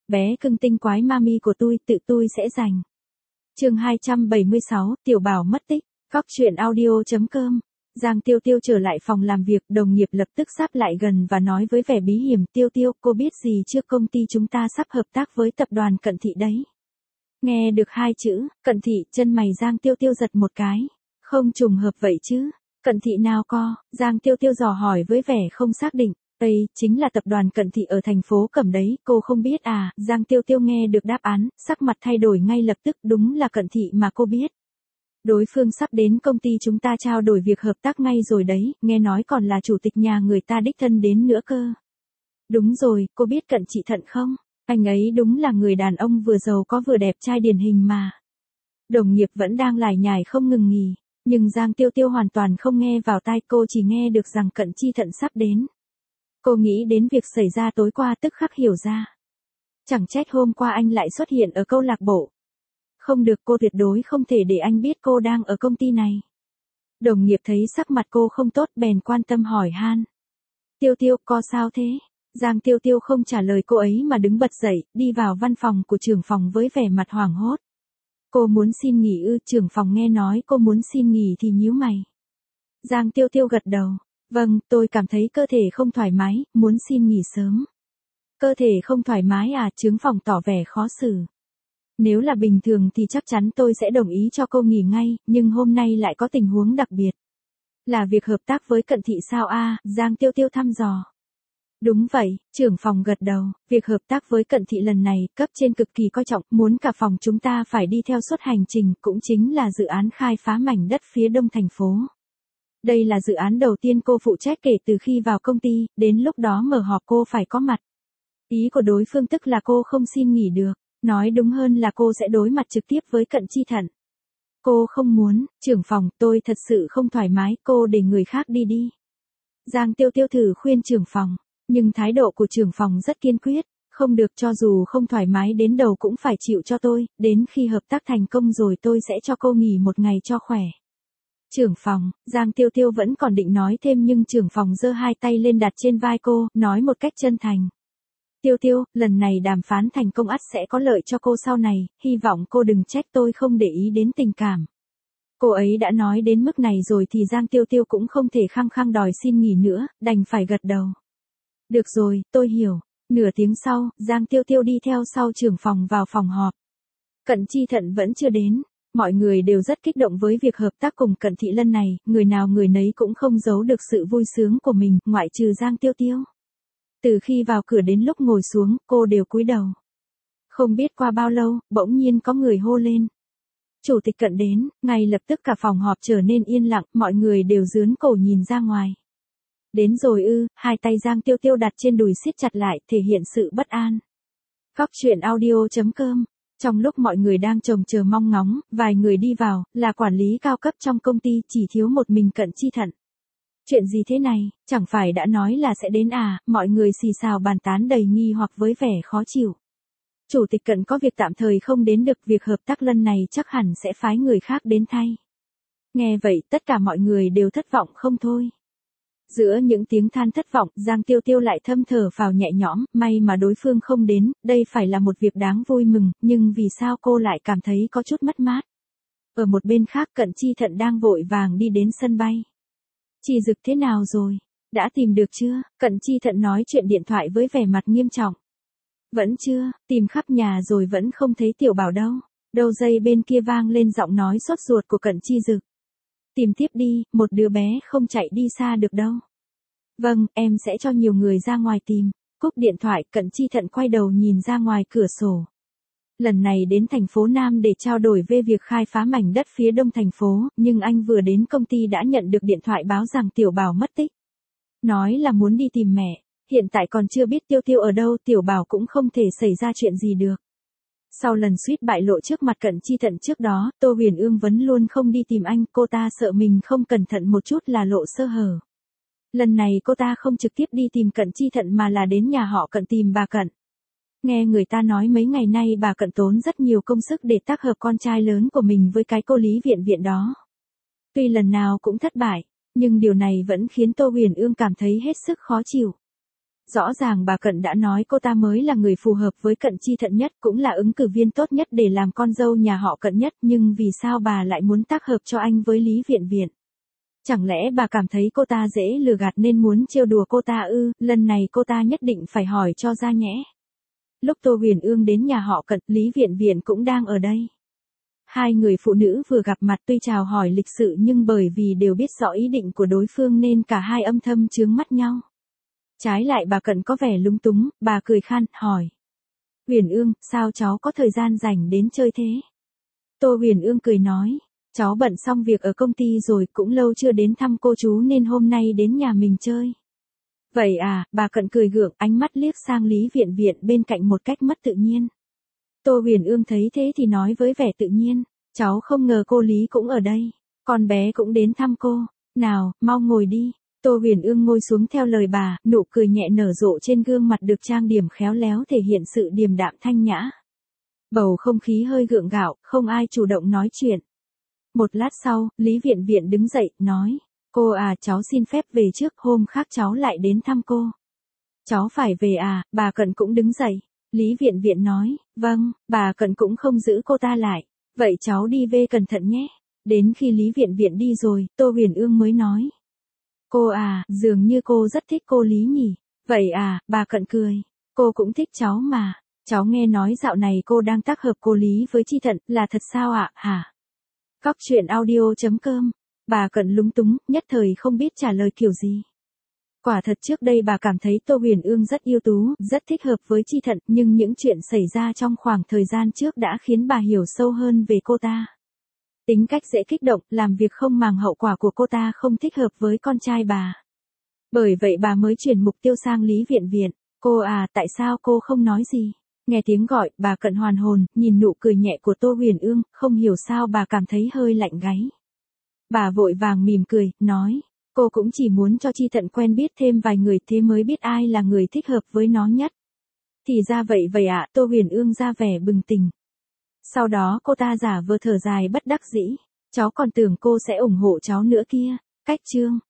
bé cưng tinh quái mami của tự tôi sẽ giành. Chương 276, Tiểu Bảo mất tích. Góc truyện audio.com. Giang Tiêu Tiêu trở lại phòng làm việc, đồng nghiệp lập tức sáp lại gần và nói với vẻ bí hiểm, Tiêu Tiêu, cô biết gì chưa, công ty chúng ta sắp hợp tác với tập đoàn Cận Thị đấy. Nghe được hai chữ, Cận Thị, chân mày Giang Tiêu Tiêu giật một cái. Không trùng hợp vậy chứ? Cận Thị nào co? Giang Tiêu Tiêu dò hỏi với vẻ không xác định. Đây, chính là tập đoàn Cận Thị ở thành phố Cẩm đấy, cô không biết à? Giang Tiêu Tiêu nghe được đáp án, sắc mặt thay đổi ngay lập tức, đúng là Cận Thị mà cô biết. Đối phương sắp đến công ty chúng ta trao đổi việc hợp tác ngay rồi đấy, nghe nói còn là chủ tịch nhà người ta đích thân đến nữa cơ. Đúng rồi, cô biết Cận Chị Thận không? Anh ấy đúng là người đàn ông vừa giàu có vừa đẹp trai điển hình mà. Đồng nghiệp vẫn đang lải nhải không ngừng nghỉ, nhưng Giang Tiêu Tiêu hoàn toàn không nghe vào tai, cô chỉ nghe được rằng Cận Chi Thận sắp đến. Cô nghĩ đến việc xảy ra tối qua tức khắc hiểu ra. Chẳng trách hôm qua anh lại xuất hiện ở câu lạc bộ. Không được, cô tuyệt đối không thể để anh biết cô đang ở công ty này. Đồng nghiệp thấy sắc mặt cô không tốt bèn quan tâm hỏi han. Tiêu Tiêu, có sao thế? Giang Tiêu Tiêu không trả lời cô ấy mà đứng bật dậy, đi vào văn phòng của trưởng phòng với vẻ mặt hoảng hốt. Cô muốn xin nghỉ ư? Trưởng phòng nghe nói cô muốn xin nghỉ thì nhíu mày. Giang Tiêu Tiêu gật đầu. Vâng, tôi cảm thấy cơ thể không thoải mái, muốn xin nghỉ sớm. Cơ thể không thoải mái à? Trưởng phòng tỏ vẻ khó xử. Nếu là bình thường thì chắc chắn tôi sẽ đồng ý cho cô nghỉ ngay, nhưng hôm nay lại có tình huống đặc biệt. Là việc hợp tác với Cận Thị sao a? Giang Tiêu Tiêu thăm dò. Đúng vậy, trưởng phòng gật đầu, việc hợp tác với Cận Thị lần này, cấp trên cực kỳ coi trọng, muốn cả phòng chúng ta phải đi theo suốt hành trình, cũng chính là dự án khai phá mảnh đất phía đông thành phố. Đây là dự án đầu tiên cô phụ trách kể từ khi vào công ty, đến lúc đó mở họp cô phải có mặt. Ý của đối phương tức là cô không xin nghỉ được, nói đúng hơn là cô sẽ đối mặt trực tiếp với Cận Chi Thận. Cô không muốn, trưởng phòng, tôi thật sự không thoải mái, cô để người khác đi đi. Giang Tiêu Tiêu thử khuyên trưởng phòng, nhưng thái độ của trưởng phòng rất kiên quyết, không được, cho dù không thoải mái đến đầu cũng phải chịu cho tôi, đến khi hợp tác thành công rồi tôi sẽ cho cô nghỉ một ngày cho khỏe. Trưởng phòng, Giang Tiêu Tiêu vẫn còn định nói thêm nhưng trưởng phòng giơ hai tay lên đặt trên vai cô, nói một cách chân thành. Tiêu Tiêu, lần này đàm phán thành công ắt sẽ có lợi cho cô sau này, hy vọng cô đừng trách tôi không để ý đến tình cảm. Cô ấy đã nói đến mức này rồi thì Giang Tiêu Tiêu cũng không thể khăng khăng đòi xin nghỉ nữa, đành phải gật đầu. Được rồi, tôi hiểu. Nửa tiếng sau, Giang Tiêu Tiêu đi theo sau trưởng phòng vào phòng họp. Cận Chi Thận vẫn chưa đến. Mọi người đều rất kích động với việc hợp tác cùng Cận Thị lần này, người nào người nấy cũng không giấu được sự vui sướng của mình, ngoại trừ Giang Tiêu Tiêu. Từ khi vào cửa đến lúc ngồi xuống, cô đều cúi đầu. Không biết qua bao lâu, bỗng nhiên có người hô lên. Chủ tịch Cận đến, ngay lập tức cả phòng họp trở nên yên lặng, mọi người đều giương cổ nhìn ra ngoài. Đến rồi ư? Hai tay Giang Tiêu Tiêu đặt trên đùi siết chặt lại, thể hiện sự bất an. Góc truyện audio.com. Trong lúc mọi người đang trông chờ mong ngóng, vài người đi vào, là quản lý cao cấp trong công ty, chỉ thiếu một mình Cận Chi Thận. Chuyện gì thế này, chẳng phải đã nói là sẽ đến à? Mọi người xì xào bàn tán đầy nghi hoặc với vẻ khó chịu. Chủ tịch Cận có việc tạm thời không đến được, việc hợp tác lần này chắc hẳn sẽ phái người khác đến thay. Nghe vậy, tất cả mọi người đều thất vọng không thôi. Giữa những tiếng than thất vọng, Giang Tiêu Tiêu lại thâm thở phào nhẹ nhõm, may mà đối phương không đến, đây phải là một việc đáng vui mừng, nhưng vì sao cô lại cảm thấy có chút mất mát. Ở một bên khác, Cận Chi Thận đang vội vàng đi đến sân bay. Chị Dực thế nào rồi? Đã tìm được chưa? Cận Chi Thận nói chuyện điện thoại với vẻ mặt nghiêm trọng. Vẫn chưa, tìm khắp nhà rồi vẫn không thấy Tiểu Bảo đâu. Đầu dây bên kia vang lên giọng nói sốt ruột của Cận Chi Dực. Tìm tiếp đi, một đứa bé không chạy đi xa được đâu. Vâng, em sẽ cho nhiều người ra ngoài tìm. Cúp điện thoại, Cận Chi Thận quay đầu nhìn ra ngoài cửa sổ. Lần này đến thành phố Nam để trao đổi về việc khai phá mảnh đất phía đông thành phố, nhưng anh vừa đến công ty đã nhận được điện thoại báo rằng Tiểu Bảo mất tích. Nói là muốn đi tìm mẹ, hiện tại còn chưa biết Tiêu Tiêu ở đâu, Tiểu Bảo cũng không thể xảy ra chuyện gì được. Sau lần suýt bại lộ trước mặt Cận Chi Thận trước đó, Tô Huyền Ương vẫn luôn không đi tìm anh, cô ta sợ mình không cẩn thận một chút là lộ sơ hở. Lần này cô ta không trực tiếp đi tìm Cận Chi Thận mà là đến nhà họ Cận tìm bà Cận. Nghe người ta nói mấy ngày nay bà Cận tốn rất nhiều công sức để tác hợp con trai lớn của mình với cái cô Lý Viện đó. Tuy lần nào cũng thất bại, nhưng điều này vẫn khiến Tô Huyền Ương cảm thấy hết sức khó chịu. Rõ ràng bà Cận đã nói cô ta mới là người phù hợp với Cận Chi Thận nhất, cũng là ứng cử viên tốt nhất để làm con dâu nhà họ Cận nhất, nhưng vì sao bà lại muốn tác hợp cho anh với Lý Viện Viện? Chẳng lẽ bà cảm thấy cô ta dễ lừa gạt nên muốn trêu đùa cô ta ư? Lần này cô ta nhất định phải hỏi cho ra nhẽ. Lúc Tô Huyền Ương đến nhà họ Cận, Lý Viện Viện cũng đang ở đây. Hai người phụ nữ vừa gặp mặt tuy chào hỏi lịch sự nhưng bởi vì đều biết rõ ý định của đối phương nên cả hai âm thầm chướng mắt nhau. Trái lại bà Cận có vẻ lúng túng, bà cười khan, hỏi. Huyền Ương, sao cháu có thời gian rảnh đến chơi thế? Tô Huyền Ương cười nói, cháu bận xong việc ở công ty rồi, cũng lâu chưa đến thăm cô chú nên hôm nay đến nhà mình chơi. Vậy à, bà Cận cười gượng, ánh mắt liếc sang Lý Viện Viện bên cạnh một cách mất tự nhiên. Tô Huyền Ương thấy thế thì nói với vẻ tự nhiên, cháu không ngờ cô Lý cũng ở đây, con bé cũng đến thăm cô, nào, mau ngồi đi. Tô Huyền Ương ngồi xuống theo lời bà, nụ cười nhẹ nở rộ trên gương mặt được trang điểm khéo léo thể hiện sự điềm đạm thanh nhã. Bầu không khí hơi gượng gạo, không ai chủ động nói chuyện. Một lát sau, Lý Viện Viện đứng dậy, nói, cô à, cháu xin phép về trước, hôm khác cháu lại đến thăm cô. Cháu phải về à, bà Cận cũng đứng dậy. Lý Viện Viện nói, vâng, bà Cận cũng không giữ cô ta lại. Vậy cháu đi về cẩn thận nhé. Đến khi Lý Viện Viện đi rồi, Tô Huyền Ương mới nói. Cô à, dường như cô rất thích cô Lý nhỉ. Vậy à, bà Cận cười. Cô cũng thích cháu mà. Cháu nghe nói dạo này cô đang tác hợp cô Lý với Chi Thận, là thật sao ạ, hả? Cóc truyện audio.com. Bà Cận lúng túng, nhất thời không biết trả lời kiểu gì. Quả thật trước đây bà cảm thấy Tô Huyền Ương rất ưu tú, rất thích hợp với Chi Thận, nhưng những chuyện xảy ra trong khoảng thời gian trước đã khiến bà hiểu sâu hơn về cô ta. Tính cách dễ kích động, làm việc không màng hậu quả của cô ta không thích hợp với con trai bà. Bởi vậy bà mới chuyển mục tiêu sang Lý Viện Viện. Cô à, tại sao cô không nói gì? Nghe tiếng gọi, bà Cận hoàn hồn, nhìn nụ cười nhẹ của Tô Huyền Ương, không hiểu sao bà cảm thấy hơi lạnh gáy. Bà vội vàng mỉm cười, nói, cô cũng chỉ muốn cho Chi Thận quen biết thêm vài người thế mới biết ai là người thích hợp với nó nhất. Thì ra vậy ạ, Tô Huyền Ương ra vẻ bừng tỉnh. Sau đó cô ta giả vờ thở dài bất đắc dĩ, cháu còn tưởng cô sẽ ủng hộ cháu nữa kia. Cách chương